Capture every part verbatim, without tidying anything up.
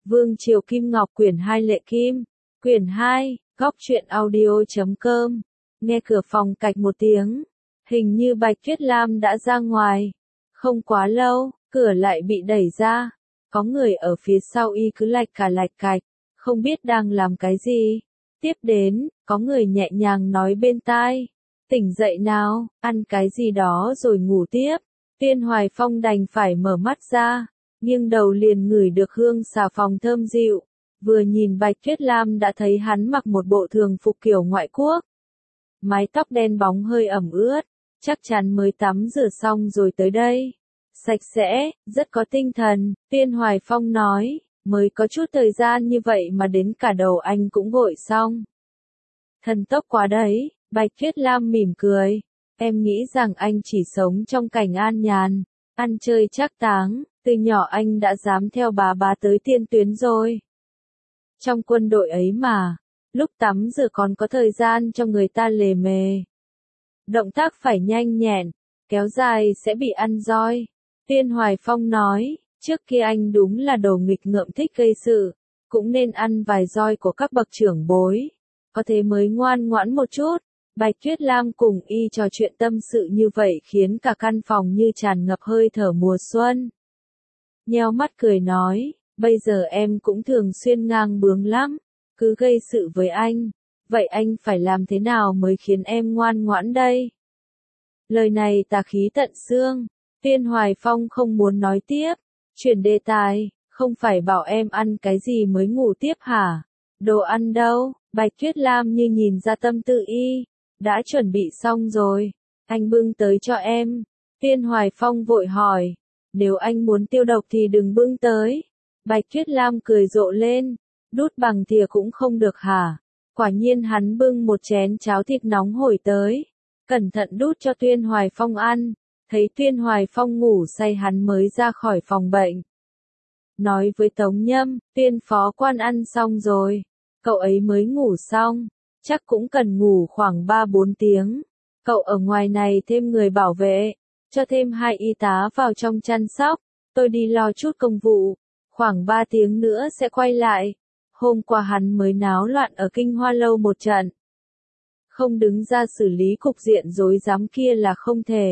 Vương Triều Kim Ngọc quyển hai Lệ Kim, quyển hai, góc truyện audio.com, nghe cửa phòng cạch một tiếng, hình như Bạch Tuyết Lam đã ra ngoài. Không quá lâu, cửa lại bị đẩy ra, có người ở phía sau y cứ lạch cả lạch cạch, không biết đang làm cái gì. Tiếp đến, có người nhẹ nhàng nói bên tai, tỉnh dậy nào, ăn cái gì đó rồi ngủ tiếp. Tuyên Hoài Phong đành phải mở mắt ra, nghiêng đầu liền ngửi được hương xà phòng thơm dịu, vừa nhìn Bạch Tuyết Lam đã thấy hắn mặc một bộ thường phục kiểu ngoại quốc. Mái tóc đen bóng hơi ẩm ướt, chắc chắn mới tắm rửa xong rồi tới đây. Sạch sẽ, rất có tinh thần, Tuyên Hoài Phong nói, mới có chút thời gian như vậy mà đến cả đầu anh cũng gội xong. Thần tốc quá đấy, Bạch Tuyết Lam mỉm cười, em nghĩ rằng anh chỉ sống trong cảnh an nhàn, ăn chơi trác táng, từ nhỏ anh đã dám theo bà bá tới tiên tuyến rồi. Trong quân đội ấy mà, lúc tắm rửa còn có thời gian cho người ta lề mề. Động tác phải nhanh nhẹn, kéo dài sẽ bị ăn roi. Tuyên Hoài Phong nói, trước kia anh đúng là đồ nghịch ngợm thích gây sự, cũng nên ăn vài roi của các bậc trưởng bối, có thế mới ngoan ngoãn một chút. Bạch Tuyết Lam cùng y trò chuyện tâm sự như vậy khiến cả căn phòng như tràn ngập hơi thở mùa xuân. Nheo mắt cười nói, bây giờ em cũng thường xuyên ngang bướng lắm, cứ gây sự với anh, vậy anh phải làm thế nào mới khiến em ngoan ngoãn đây? Lời này tà khí tận xương, Tuyên Hoài Phong không muốn nói tiếp, chuyển đề tài, không phải bảo em ăn cái gì mới ngủ tiếp hả? Đồ ăn đâu? Bạch Tuyết Lam như nhìn ra tâm tư y, đã chuẩn bị xong rồi, anh bưng tới cho em. Tuyên Hoài Phong vội hỏi, nếu anh muốn tiêu độc thì đừng bưng tới. Bạch Tuyết Lam cười rộ lên, đút bằng thìa cũng không được hả? Quả nhiên hắn bưng một chén cháo thịt nóng hổi tới, cẩn thận đút cho Tuyên Hoài Phong ăn, thấy Tuyên Hoài Phong ngủ say hắn mới ra khỏi phòng bệnh. Nói với Tống Nhâm, Tuyên phó quan ăn xong rồi, cậu ấy mới ngủ xong, chắc cũng cần ngủ khoảng ba bốn tiếng. Cậu ở ngoài này thêm người bảo vệ, cho thêm hai y tá vào trong chăm sóc, tôi đi lo chút công vụ, khoảng ba tiếng nữa sẽ quay lại. Hôm qua hắn mới náo loạn ở Kinh Hoa Lâu một trận. Không đứng ra xử lý cục diện rối rắm kia là không thể.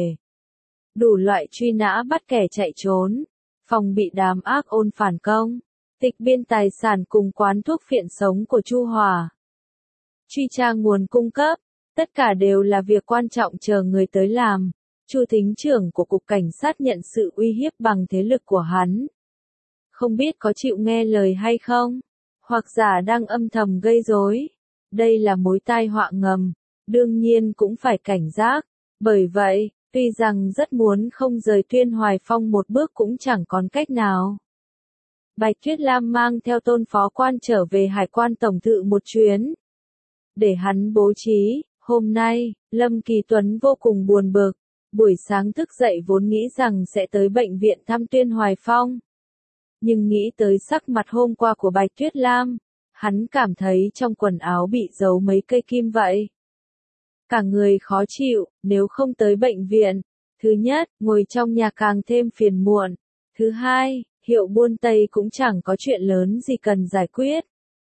Đủ loại truy nã bắt kẻ chạy trốn, phòng bị đám ác ôn phản công, tịch biên tài sản cùng quán thuốc phiện sống của Chu Hòa. Truy tra nguồn cung cấp, tất cả đều là việc quan trọng chờ người tới làm. Chu thính trưởng của cục cảnh sát nhận sự uy hiếp bằng thế lực của hắn. Không biết có chịu nghe lời hay không? Hoặc giả đang âm thầm gây rối. Đây là mối tai họa ngầm, đương nhiên cũng phải cảnh giác. Bởi vậy, tuy rằng rất muốn không rời Tuyên Hoài Phong một bước cũng chẳng còn cách nào. Bạch Tuyết Lam mang theo Tôn phó quan trở về Hải quan tổng thự một chuyến. Để hắn bố trí, hôm nay, Lâm Kỳ Tuấn vô cùng buồn bực. Buổi sáng thức dậy vốn nghĩ rằng sẽ tới bệnh viện thăm Tuyên Hoài Phong. Nhưng nghĩ tới sắc mặt hôm qua của Bạch Tuyết Lam, hắn cảm thấy trong quần áo bị giấu mấy cây kim vậy. Cả người khó chịu, nếu không tới bệnh viện. Thứ nhất, ngồi trong nhà càng thêm phiền muộn. Thứ hai, hiệu buôn Tây cũng chẳng có chuyện lớn gì cần giải quyết.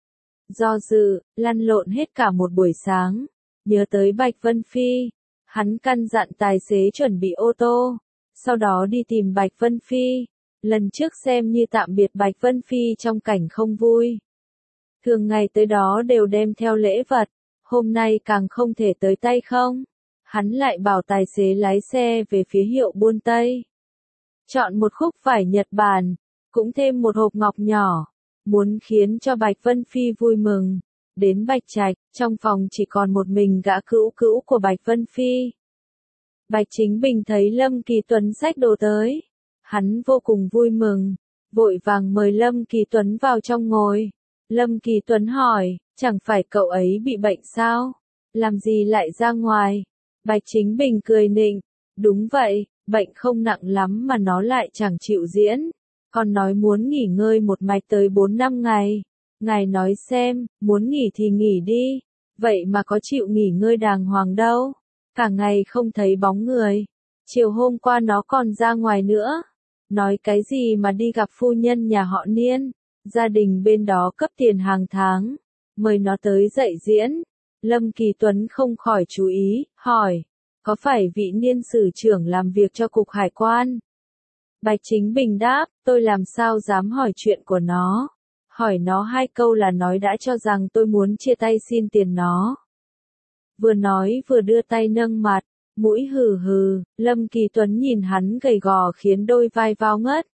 Do dự, lăn lộn hết cả một buổi sáng. Nhớ tới Bạch Vân Phi. Hắn căn dặn tài xế chuẩn bị ô tô. Sau đó đi tìm Bạch Vân Phi. Lần trước xem như tạm biệt Bạch Vân Phi trong cảnh không vui. Thường ngày tới đó đều đem theo lễ vật. Hôm nay càng không thể tới tay không. Hắn lại bảo tài xế lái xe về phía hiệu buôn Tây. Chọn một khúc vải Nhật Bản. Cũng thêm một hộp ngọc nhỏ. Muốn khiến cho Bạch Vân Phi vui mừng. Đến Bạch Trạch, trong phòng chỉ còn một mình gã cữu cữu của Bạch Vân Phi. Bạch Chính Bình thấy Lâm Kỳ Tuấn xách đồ tới. Hắn vô cùng vui mừng, vội vàng mời Lâm Kỳ Tuấn vào trong ngồi. Lâm Kỳ Tuấn hỏi, chẳng phải cậu ấy bị bệnh sao? Làm gì lại ra ngoài? Bạch Chính Bình cười nịnh, đúng vậy, bệnh không nặng lắm mà nó lại chẳng chịu diễn. Còn nói muốn nghỉ ngơi một mạch tới bốn năm ngày. Ngài nói xem, muốn nghỉ thì nghỉ đi, vậy mà có chịu nghỉ ngơi đàng hoàng đâu. Cả ngày không thấy bóng người. Chiều hôm qua nó còn ra ngoài nữa. Nói cái gì mà đi gặp phu nhân nhà họ Niên. gia đình bên đó cấp tiền hàng tháng, mời nó tới dạy diễn. Lâm Kỳ Tuấn không khỏi chú ý, hỏi, có phải vị niên sử trưởng làm việc cho cục hải quan? Bạch Chính Bình đáp, tôi làm sao dám hỏi chuyện của nó. Hỏi nó hai câu là nói đã cho rằng tôi muốn chia tay xin tiền nó. Vừa nói vừa đưa tay nâng mặt, mũi hừ hừ, Lâm Kỳ Tuấn nhìn hắn gầy gò khiến đôi vai vào ngất.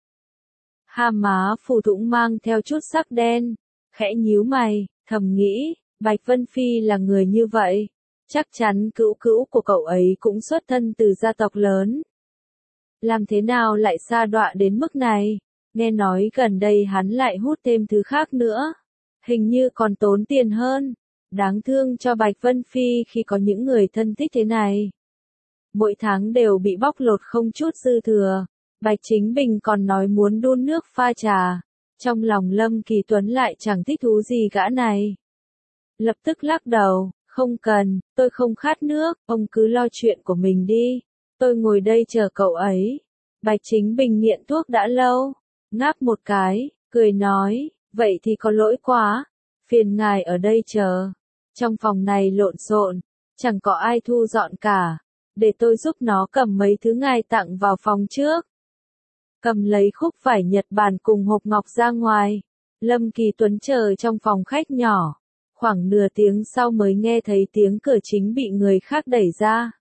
Hàm má phù thủng mang theo chút sắc đen, khẽ nhíu mày, thầm nghĩ, Bạch Vân Phi là người như vậy. Chắc chắn cữu cữu của cậu ấy cũng xuất thân từ gia tộc lớn. Làm thế nào lại sa đọa đến mức này? Nghe nói gần đây hắn lại hút thêm thứ khác nữa. Hình như còn tốn tiền hơn. Đáng thương cho Bạch Vân Phi khi có những người thân thích thế này. Mỗi tháng đều bị bóc lột không chút dư thừa. Bạch Chính Bình còn nói muốn đun nước pha trà. Trong lòng Lâm Kỳ Tuấn lại chẳng thích thú gì gã này. Lập tức lắc đầu, không cần, tôi không khát nước, ông cứ lo chuyện của mình đi. Tôi ngồi đây chờ cậu ấy. Bạch Chính Bình nghiện thuốc đã lâu. Ngáp một cái, cười nói, vậy thì có lỗi quá. Phiền ngài ở đây chờ. Trong phòng này lộn xộn, chẳng có ai thu dọn cả. Để tôi giúp nó cầm mấy thứ ngài tặng vào phòng trước. Cầm lấy khúc vải Nhật Bản cùng hộp ngọc ra ngoài. Lâm Kỳ Tuấn chờ trong phòng khách nhỏ. Khoảng nửa tiếng sau mới nghe thấy tiếng cửa chính bị người khác đẩy ra.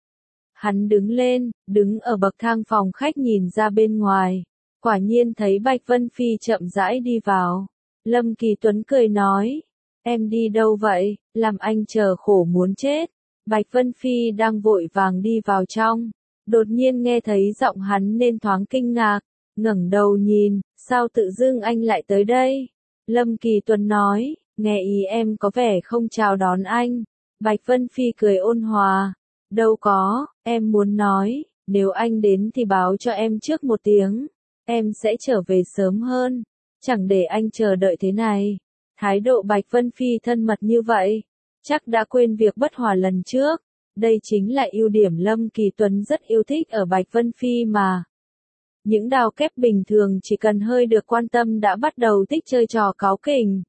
Hắn đứng lên, đứng ở bậc thang phòng khách nhìn ra bên ngoài. Quả nhiên thấy Bạch Vân Phi chậm rãi đi vào. Lâm Kỳ Tuấn cười nói, em đi đâu vậy, làm anh chờ khổ muốn chết. Bạch Vân Phi đang vội vàng đi vào trong. Đột nhiên nghe thấy giọng hắn nên thoáng kinh ngạc. Ngẩng đầu nhìn, sao tự dưng anh lại tới đây? Lâm Kỳ Tuấn nói, nghe ý em có vẻ không chào đón anh. Bạch Vân Phi cười ôn hòa. Đâu có, em muốn nói, nếu anh đến thì báo cho em trước một tiếng. Em sẽ trở về sớm hơn. Chẳng để anh chờ đợi thế này. Thái độ Bạch Vân Phi thân mật như vậy. Chắc đã quên việc bất hòa lần trước. Đây chính là ưu điểm Lâm Kỳ Tuấn rất yêu thích ở Bạch Vân Phi mà. Những đào kép bình thường chỉ cần hơi được quan tâm đã bắt đầu thích chơi trò cáu kỉnh.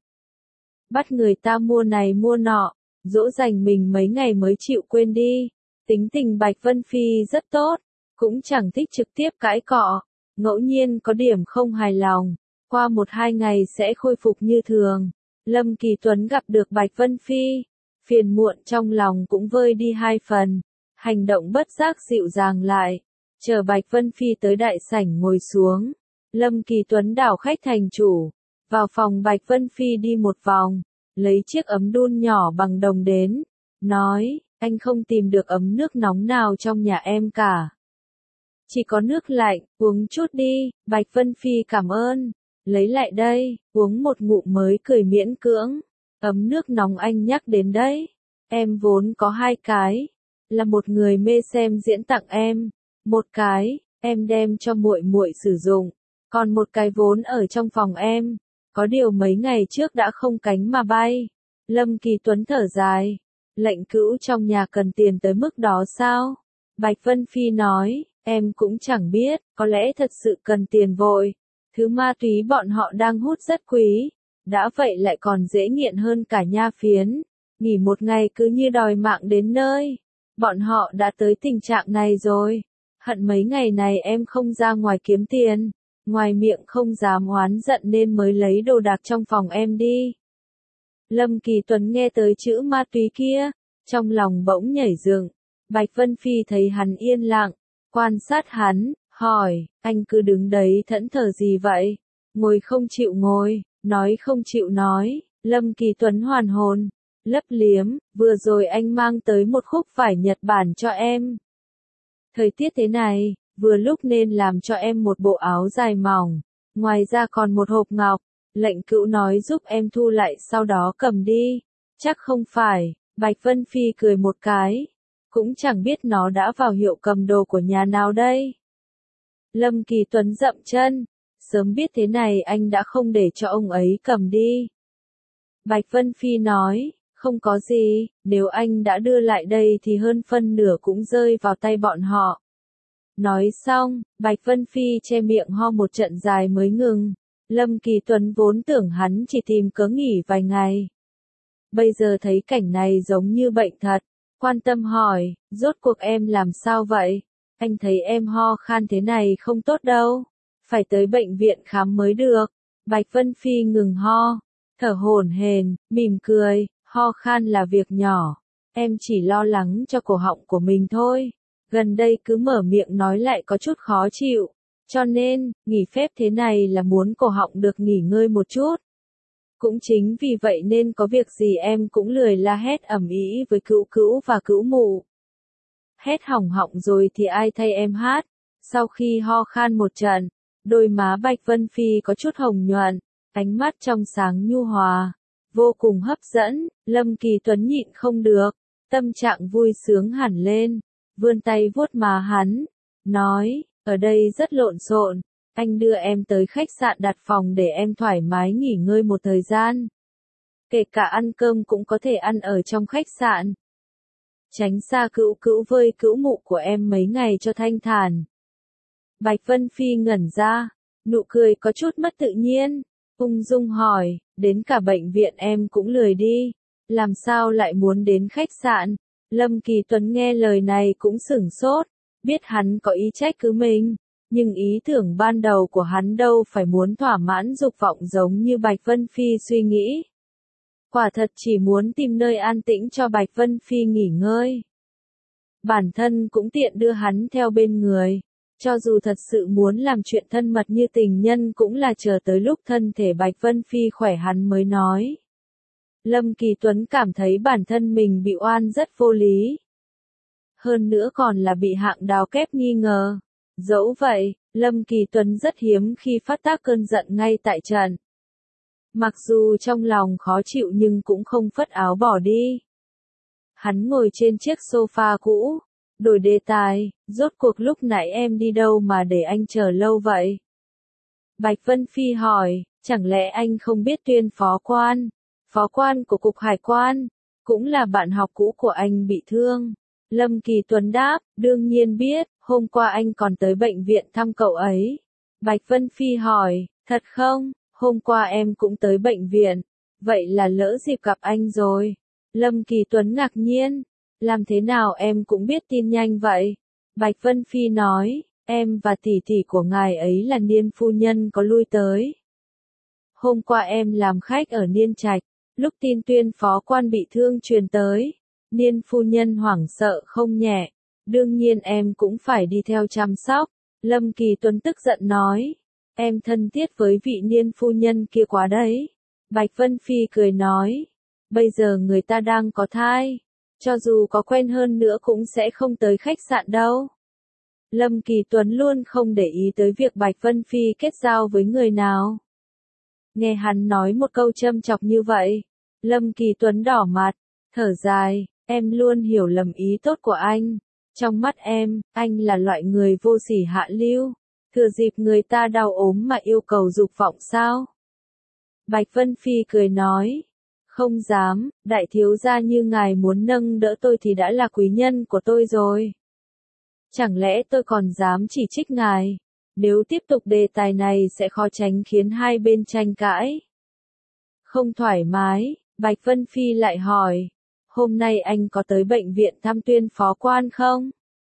Bắt người ta mua này mua nọ, dỗ dành mình mấy ngày mới chịu quên đi. Tính tình Bạch Vân Phi rất tốt, cũng chẳng thích trực tiếp cãi cọ, ngẫu nhiên có điểm không hài lòng, qua một hai ngày sẽ khôi phục như thường. Lâm Kỳ Tuấn gặp được Bạch Vân Phi, phiền muộn trong lòng cũng vơi đi hai phần, hành động bất giác dịu dàng lại, chờ Bạch Vân Phi tới đại sảnh ngồi xuống. Lâm Kỳ Tuấn đảo khách thành chủ, vào phòng Bạch Vân Phi đi một vòng, lấy chiếc ấm đun nhỏ bằng đồng đến, nói, anh không tìm được ấm nước nóng nào trong nhà em cả. Chỉ có nước lạnh, uống chút đi. Bạch Vân Phi cảm ơn. Lấy lại đây, uống một ngụm mới cười miễn cưỡng. Ấm nước nóng anh nhắc đến đấy. Em vốn có hai cái. Là một người mê xem diễn tặng em. Một cái, em đem cho muội muội sử dụng. Còn một cái vốn ở trong phòng em. Có điều mấy ngày trước đã không cánh mà bay. Lâm Kỳ Tuấn thở dài. Lệnh cữu trong nhà cần tiền tới mức đó sao? Bạch Vân Phi nói, em cũng chẳng biết, có lẽ thật sự cần tiền vội. Thứ ma túy bọn họ đang hút rất quý. Đã vậy lại còn dễ nghiện hơn cả nha phiến. Nghỉ một ngày cứ như đòi mạng đến nơi. Bọn họ đã tới tình trạng này rồi. Hận mấy ngày này em không ra ngoài kiếm tiền. Ngoài miệng không dám oán giận nên mới lấy đồ đạc trong phòng em đi. Lâm Kỳ Tuấn nghe tới chữ ma túy kia, trong lòng bỗng nhảy dựng. Bạch Vân Phi thấy hắn yên lặng, quan sát hắn, hỏi, anh cứ đứng đấy thẫn thờ gì vậy? Ngồi không chịu ngồi, nói không chịu nói. Lâm Kỳ Tuấn hoàn hồn, lấp liếm, vừa rồi anh mang tới một khúc vải Nhật Bản cho em. Thời tiết thế này, vừa lúc nên làm cho em một bộ áo dài mỏng, ngoài ra còn một hộp ngọc. Lệnh cữu nói giúp em thu lại sau đó cầm đi. Chắc không phải. Bạch Vân Phi cười một cái. Cũng chẳng biết nó đã vào hiệu cầm đồ của nhà nào đây. Lâm Kỳ Tuấn dậm chân. Sớm biết thế này anh đã không để cho ông ấy cầm đi. Bạch Vân Phi nói, không có gì, nếu anh đã đưa lại đây thì hơn phân nửa cũng rơi vào tay bọn họ. Nói xong, Bạch Vân Phi che miệng ho một trận dài mới ngừng. Lâm Kỳ Tuấn vốn tưởng hắn chỉ tìm cớ nghỉ vài ngày. Bây giờ thấy cảnh này giống như bệnh thật, quan tâm hỏi, rốt cuộc em làm sao vậy? Anh thấy em ho khan thế này không tốt đâu, phải tới bệnh viện khám mới được. Bạch Vân Phi ngừng ho, thở hổn hển, mỉm cười, ho khan là việc nhỏ, em chỉ lo lắng cho cổ họng của mình thôi. Gần đây cứ mở miệng nói lại có chút khó chịu, cho nên, nghỉ phép thế này là muốn cổ họng được nghỉ ngơi một chút. Cũng chính vì vậy nên có việc gì em cũng lười la hét ầm ĩ với cữu cữu và cữu mụ. Hét hỏng họng rồi thì ai thay em hát. Sau khi ho khan một trận, đôi má Bạch Vân Phi có chút hồng nhuận, ánh mắt trong sáng nhu hòa, vô cùng hấp dẫn. Lâm Kỳ Tuấn nhịn không được, tâm trạng vui sướng hẳn lên, vươn tay vuốt má hắn, nói, ở đây rất lộn xộn, anh đưa em tới khách sạn đặt phòng để em thoải mái nghỉ ngơi một thời gian. Kể cả ăn cơm cũng có thể ăn ở trong khách sạn. Tránh xa cữu cữu với cữu mụ của em mấy ngày cho thanh thản. Bạch Vân Phi ngẩn ra, nụ cười có chút mất tự nhiên, ung dung hỏi, đến cả bệnh viện em cũng lười đi, làm sao lại muốn đến khách sạn? Lâm Kỳ Tuấn nghe lời này cũng sửng sốt, biết hắn có ý trách cứ mình, nhưng ý tưởng ban đầu của hắn đâu phải muốn thỏa mãn dục vọng giống như Bạch Vân Phi suy nghĩ. Quả thật chỉ muốn tìm nơi an tĩnh cho Bạch Vân Phi nghỉ ngơi. Bản thân cũng tiện đưa hắn theo bên người, cho dù thật sự muốn làm chuyện thân mật như tình nhân cũng là chờ tới lúc thân thể Bạch Vân Phi khỏe hắn mới nói. Lâm Kỳ Tuấn cảm thấy bản thân mình bị oan rất vô lý. Hơn nữa còn là bị hạng đào kép nghi ngờ. Dẫu vậy, Lâm Kỳ Tuấn rất hiếm khi phát tác cơn giận ngay tại trận. Mặc dù trong lòng khó chịu nhưng cũng không phất áo bỏ đi. Hắn ngồi trên chiếc sofa cũ, đổi đề tài, rốt cuộc lúc nãy em đi đâu mà để anh chờ lâu vậy? Bạch Vân Phi hỏi, chẳng lẽ anh không biết Tuyên phó quan, phó quan của Cục Hải quan, cũng là bạn học cũ của anh bị thương? Lâm Kỳ Tuấn đáp, đương nhiên biết, hôm qua anh còn tới bệnh viện thăm cậu ấy. Bạch Vân Phi hỏi, thật không? Hôm qua em cũng tới bệnh viện, vậy là lỡ dịp gặp anh rồi. Lâm Kỳ Tuấn ngạc nhiên, làm thế nào em cũng biết tin nhanh vậy? Bạch Vân Phi nói, em và tỷ tỷ của ngài ấy là Niên phu nhân có lui tới. Hôm qua em làm khách ở Niên Trạch, lúc tin Tuyên phó quan bị thương truyền tới, Niên phu nhân hoảng sợ không nhẹ, đương nhiên em cũng phải đi theo chăm sóc. Lâm Kỳ Tuấn tức giận nói, em thân thiết với vị Niên phu nhân kia quá đấy. Bạch Vân Phi cười nói, bây giờ người ta đang có thai, cho dù có quen hơn nữa cũng sẽ không tới khách sạn đâu. Lâm Kỳ Tuấn luôn không để ý tới việc Bạch Vân Phi kết giao với người nào. Nghe hắn nói một câu châm chọc như vậy, Lâm Kỳ Tuấn đỏ mặt, thở dài, em luôn hiểu lầm ý tốt của anh. Trong mắt em, anh là loại người vô sỉ hạ lưu, thừa dịp người ta đau ốm mà yêu cầu dục vọng sao? Bạch Vân Phi cười nói, không dám, đại thiếu gia như ngài muốn nâng đỡ tôi thì đã là quý nhân của tôi rồi. Chẳng lẽ tôi còn dám chỉ trích ngài? Nếu tiếp tục đề tài này sẽ khó tránh khiến hai bên tranh cãi. Không thoải mái, Bạch Vân Phi lại hỏi, hôm nay anh có tới bệnh viện thăm Tuyên phó quan không?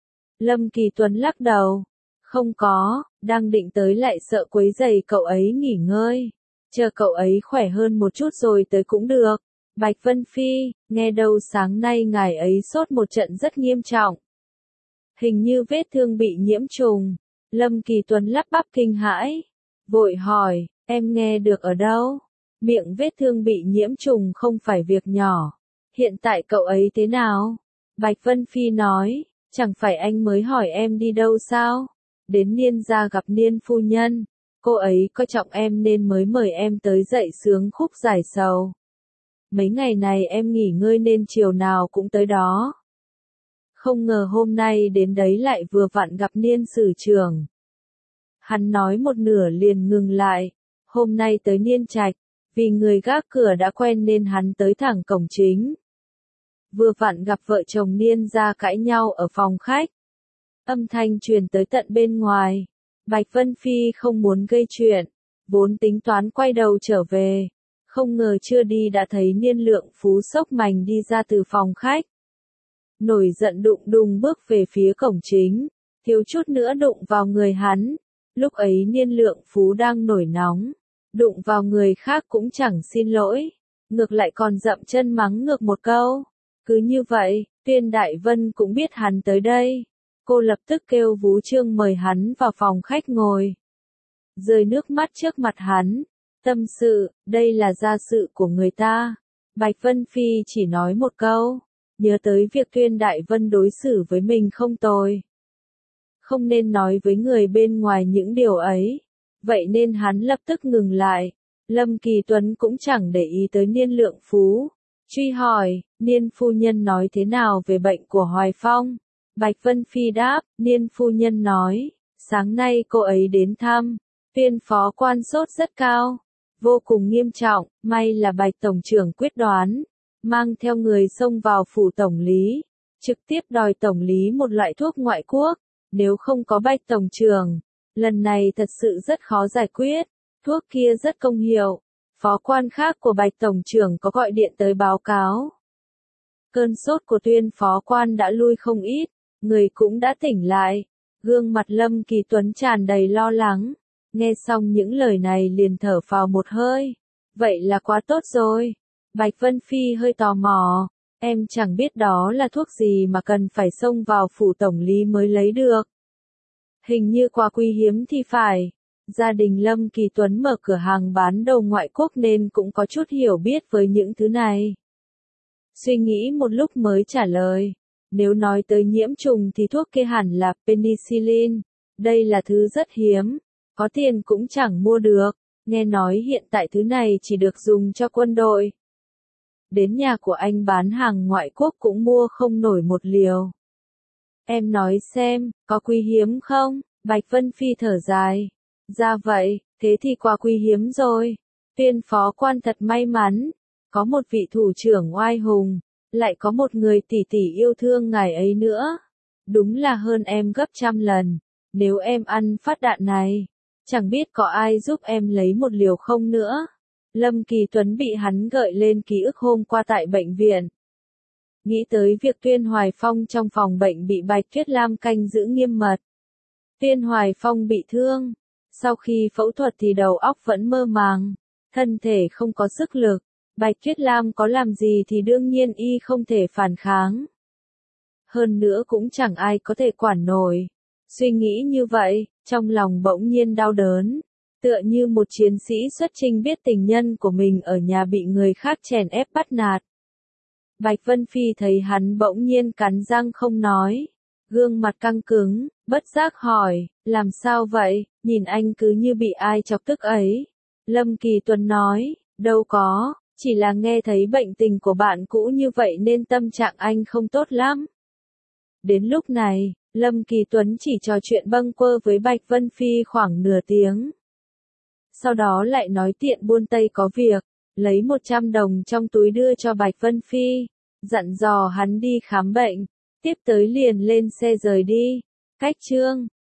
Lâm Kỳ Tuấn lắc đầu, không có, đang định tới lại sợ quấy rầy cậu ấy nghỉ ngơi. Chờ cậu ấy khỏe hơn một chút rồi tới cũng được. Bạch Vân Phi, nghe đâu sáng nay ngài ấy sốt một trận rất nghiêm trọng. Hình như vết thương bị nhiễm trùng. Lâm Kỳ Tuấn lắp bắp kinh hãi. Vội hỏi, em nghe được ở đâu? Miệng vết thương bị nhiễm trùng không phải việc nhỏ. Hiện tại cậu ấy thế nào? Bạch Vân Phi nói, chẳng phải anh mới hỏi em đi đâu sao? Đến Niên gia gặp Niên phu nhân. Cô ấy coi trọng em nên mới mời em tới dạy sướng khúc giải sầu. Mấy ngày này em nghỉ ngơi nên chiều nào cũng tới đó. Không ngờ hôm nay đến đấy lại vừa vặn gặp Niên sử trưởng. Hắn nói một nửa liền ngừng lại. Hôm nay tới Niên Trạch, vì người gác cửa đã quen nên hắn tới thẳng cổng chính. Vừa vặn gặp vợ chồng Niên gia cãi nhau ở phòng khách. Âm thanh truyền tới tận bên ngoài. Bạch Vân Phi không muốn gây chuyện, vốn tính toán quay đầu trở về. Không ngờ chưa đi đã thấy Niên Lượng Phú xốc mành đi ra từ phòng khách. Nổi giận đụng đùng bước về phía cổng chính, thiếu chút nữa đụng vào người hắn. Lúc ấy Niên Lượng Phú đang nổi nóng, đụng vào người khác cũng chẳng xin lỗi, ngược lại còn dậm chân mắng ngược một câu. Cứ như vậy, Tuyên Đại Vân cũng biết hắn tới đây. Cô lập tức kêu Vú Trương mời hắn vào phòng khách ngồi. Rơi nước mắt trước mặt hắn. Tâm sự, đây là gia sự của người ta. Bạch Vân Phi chỉ nói một câu. Nhớ tới việc Tuyên Đại Vân đối xử với mình không tồi. Không nên nói với người bên ngoài những điều ấy. Vậy nên hắn lập tức ngừng lại. Lâm Kỳ Tuấn cũng chẳng để ý tới Niên Lượng Phú. Truy hỏi, Niên phu nhân nói thế nào về bệnh của Hoài Phong? Bạch Vân Phi đáp, Niên phu nhân nói, sáng nay cô ấy đến thăm. Tuyên phó quan sốt rất cao, vô cùng nghiêm trọng, may là Bạch Tổng trưởng quyết đoán, mang theo người xông vào phủ Tổng lý, trực tiếp đòi Tổng lý một loại thuốc ngoại quốc, nếu không có Bạch Tổng trưởng, lần này thật sự rất khó giải quyết, thuốc kia rất công hiệu, phó quan khác của Bạch Tổng trưởng có gọi điện tới báo cáo. Cơn sốt của Tuyên phó quan đã lui không ít, người cũng đã tỉnh lại, gương mặt Lâm Kỳ Tuấn tràn đầy lo lắng. Nghe xong những lời này liền thở phào một hơi. Vậy là quá tốt rồi. Bạch Vân Phi hơi tò mò. Em chẳng biết đó là thuốc gì mà cần phải xông vào phủ tổng lý mới lấy được. Hình như quà quý hiếm thì phải. Gia đình Lâm Kỳ Tuấn mở cửa hàng bán đồ ngoại quốc nên cũng có chút hiểu biết với những thứ này. Suy nghĩ một lúc mới trả lời. Nếu nói tới nhiễm trùng thì thuốc kia hẳn là penicillin. Đây là thứ rất hiếm. Có tiền cũng chẳng mua được, nghe nói hiện tại thứ này chỉ được dùng cho quân đội. Đến nhà của anh bán hàng ngoại quốc cũng mua không nổi một liều. Em nói xem, có quý hiếm không? Bạch Vân Phi thở dài. Ra vậy, thế thì quá quý hiếm rồi. Tuyên phó quan thật may mắn, có một vị thủ trưởng oai hùng, lại có một người tỷ tỷ yêu thương ngài ấy nữa. Đúng là hơn em gấp trăm lần, nếu em ăn phát đạn này. Chẳng biết có ai giúp em lấy một liều không nữa. Lâm Kỳ Tuấn bị hắn gợi lên ký ức hôm qua tại bệnh viện. Nghĩ tới việc Tuyên Hoài Phong trong phòng bệnh bị Bạch Tuyết Lam canh giữ nghiêm mật. Tuyên Hoài Phong bị thương. Sau khi phẫu thuật thì đầu óc vẫn mơ màng. Thân thể không có sức lực. Bạch Tuyết Lam có làm gì thì đương nhiên y không thể phản kháng. Hơn nữa cũng chẳng ai có thể quản nổi. Suy nghĩ như vậy, trong lòng bỗng nhiên đau đớn, tựa như một chiến sĩ xuất chinh biết tình nhân của mình ở nhà bị người khác chèn ép bắt nạt. Bạch Vân Phi thấy hắn bỗng nhiên cắn răng không nói, gương mặt căng cứng, bất giác hỏi, làm sao vậy, nhìn anh cứ như bị ai chọc tức ấy. Lâm Kỳ Tuấn nói, đâu có, chỉ là nghe thấy bệnh tình của bạn cũ như vậy nên tâm trạng anh không tốt lắm. Đến lúc này, Lâm Kỳ Tuấn chỉ trò chuyện bâng quơ với Bạch Vân Phi khoảng nửa tiếng. Sau đó lại nói tiện buôn Tây có việc, lấy một trăm đồng trong túi đưa cho Bạch Vân Phi, dặn dò hắn đi khám bệnh, tiếp tới liền lên xe rời đi. Cách chương